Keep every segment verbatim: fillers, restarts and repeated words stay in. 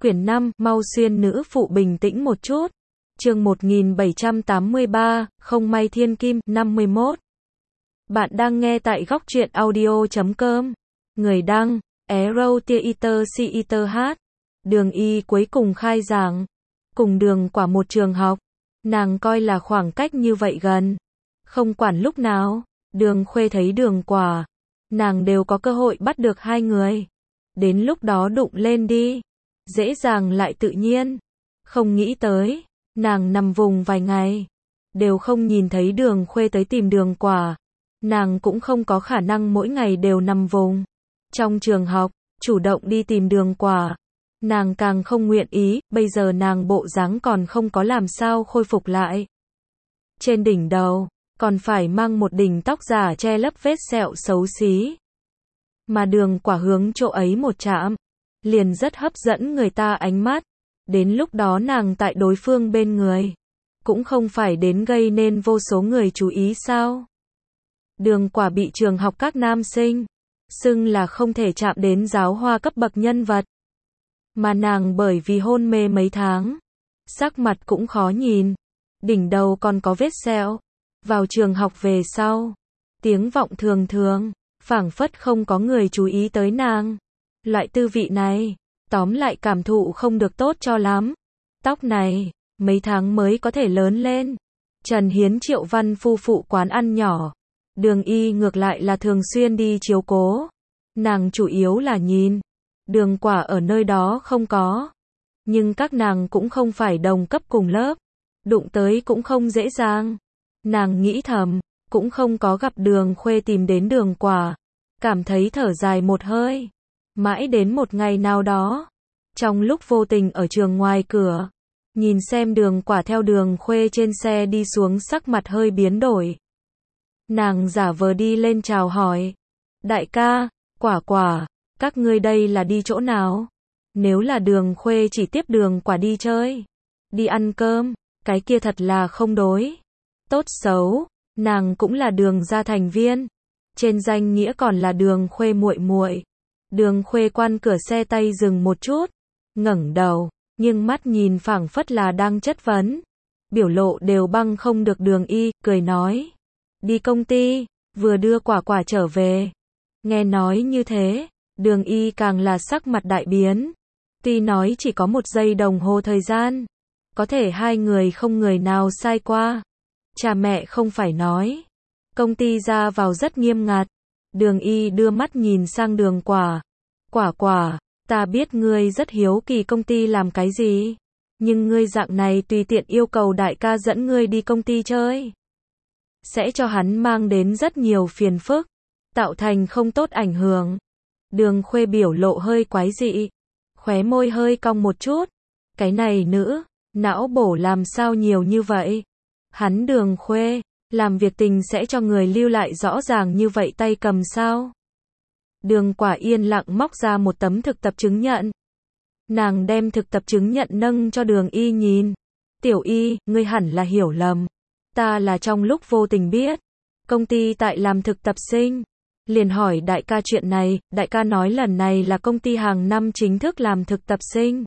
Quyển năm, mau xuyên nữ phụ bình tĩnh một chút. Chương một nghìn bảy trăm tám mươi ba, không may thiên kim, năm mươi mốt. Bạn đang nghe tại góc truyện audio chấm com. Người đăng, Arrow Theater Theater hát. Đường Y cuối cùng khai giảng. Cùng Đường Quả một trường học. Nàng coi là khoảng cách như vậy gần. Không quản lúc nào, Đường Khuê thấy Đường Quả, nàng đều có cơ hội bắt được hai người. Đến lúc đó đụng lên đi. Dễ dàng lại tự nhiên. Không nghĩ tới, nàng nằm vùng vài ngày, đều không nhìn thấy Đường Khuê tới tìm Đường Quả. Nàng cũng không có khả năng mỗi ngày đều nằm vùng trong trường học, chủ động đi tìm Đường Quả. Nàng càng không nguyện ý, bây giờ nàng bộ dáng còn không có làm sao khôi phục lại. Trên đỉnh đầu, còn phải mang một đỉnh tóc giả che lấp vết sẹo xấu xí. Mà Đường Quả hướng chỗ ấy một chạm, liền rất hấp dẫn người ta ánh mắt. Đến lúc đó nàng tại đối phương bên người, cũng không phải đến gây nên vô số người chú ý sao. Đường Quả bị trường học các nam sinh xưng là không thể chạm đến giáo hoa cấp bậc nhân vật. Mà nàng bởi vì hôn mê mấy tháng, sắc mặt cũng khó nhìn, đỉnh đầu còn có vết sẹo. Vào trường học về sau, tiếng vọng thường thường, phảng phất không có người chú ý tới nàng. Loại tư vị này, tóm lại cảm thụ không được tốt cho lắm. Tóc này, mấy tháng mới có thể lớn lên. Trần Hiến Triệu Văn phu phụ quán ăn nhỏ. Đường Y ngược lại là thường xuyên đi chiếu cố. Nàng chủ yếu là nhìn. Đường Quả ở nơi đó không có. Nhưng các nàng cũng không phải đồng cấp cùng lớp. Đụng tới cũng không dễ dàng. Nàng nghĩ thầm, cũng không có gặp Đường Khuê tìm đến Đường Quả. Cảm thấy thở dài một hơi. Mãi đến một ngày nào đó, trong lúc vô tình ở trường ngoài cửa, nhìn xem Đường Quả theo Đường Khuê trên xe đi xuống, sắc mặt hơi biến đổi. Nàng giả vờ đi lên chào hỏi. Đại ca, Quả Quả, các ngươi đây là đi chỗ nào? Nếu là Đường Khuê chỉ tiếp Đường Quả đi chơi, đi ăn cơm, cái kia thật là không đối. Tốt xấu, nàng cũng là Đường gia thành viên. Trên danh nghĩa còn là Đường Khuê muội muội. Đường Khuê quan cửa xe tay dừng một chút, ngẩng đầu, nhưng mắt nhìn phảng phất là đang chất vấn. Biểu lộ đều băng không được. Đường Y cười nói, đi công ty, vừa đưa Quả Quả trở về. Nghe nói như thế, Đường Y càng là sắc mặt đại biến. Tuy nói chỉ có một giây đồng hồ thời gian, có thể hai người không người nào sai qua. Cha mẹ không phải nói, công ty ra vào rất nghiêm ngặt. Đường Y đưa mắt nhìn sang Đường Quả. Quả Quả, ta biết ngươi rất hiếu kỳ công ty làm cái gì, nhưng ngươi dạng này tùy tiện yêu cầu đại ca dẫn ngươi đi công ty chơi, sẽ cho hắn mang đến rất nhiều phiền phức, tạo thành không tốt ảnh hưởng. Đường Khuê biểu lộ hơi quái dị, khóe môi hơi cong một chút. Cái này nữ, não bổ làm sao nhiều như vậy? Hắn Đường Khuê, làm việc tình sẽ cho người lưu lại rõ ràng như vậy tay cầm sao? Đường Quả yên lặng móc ra một tấm thực tập chứng nhận. Nàng đem thực tập chứng nhận nâng cho Đường Y nhìn. Tiểu Y, ngươi hẳn là hiểu lầm. Ta là trong lúc vô tình biết công ty tại làm thực tập sinh, liền hỏi đại ca chuyện này. Đại ca nói lần này là công ty hàng năm chính thức làm thực tập sinh,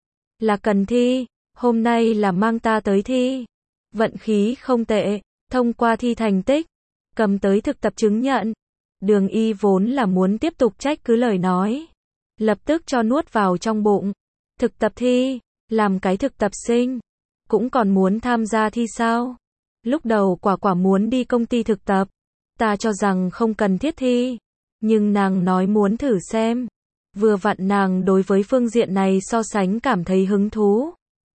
là cần thi. Hôm nay là mang ta tới thi. Vận khí không tệ, thông qua thi thành tích, cầm tới thực tập chứng nhận. Đường Y vốn là muốn tiếp tục trách cứ lời nói, lập tức cho nuốt vào trong bụng. Thực tập thi, làm cái thực tập sinh, cũng còn muốn tham gia thi sao? Lúc đầu Quả Quả muốn đi công ty thực tập, ta cho rằng không cần thiết thi, nhưng nàng nói muốn thử xem. Vừa vặn nàng đối với phương diện này so sánh cảm thấy hứng thú.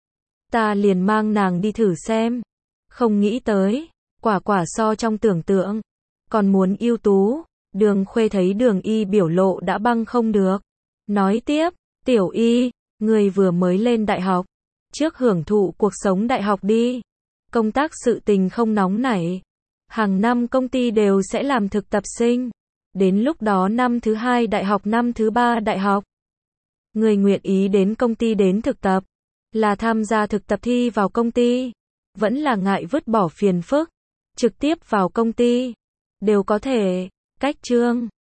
Ta liền mang nàng đi thử xem. Không nghĩ tới, Quả Quả so trong tưởng tượng còn muốn ưu tú. Đường Khuê thấy Đường Y biểu lộ đã băng không được, nói tiếp, Tiểu Y, người vừa mới lên đại học, trước hưởng thụ cuộc sống đại học đi. Công tác sự tình không nóng nảy, hàng năm công ty đều sẽ làm thực tập sinh. Đến lúc đó năm thứ hai đại học, năm thứ ba đại học, người nguyện ý đến công ty đến thực tập, là tham gia thực tập thi vào công ty, vẫn là ngại vứt bỏ phiền phức, trực tiếp vào công ty, đều có thể. Cách chương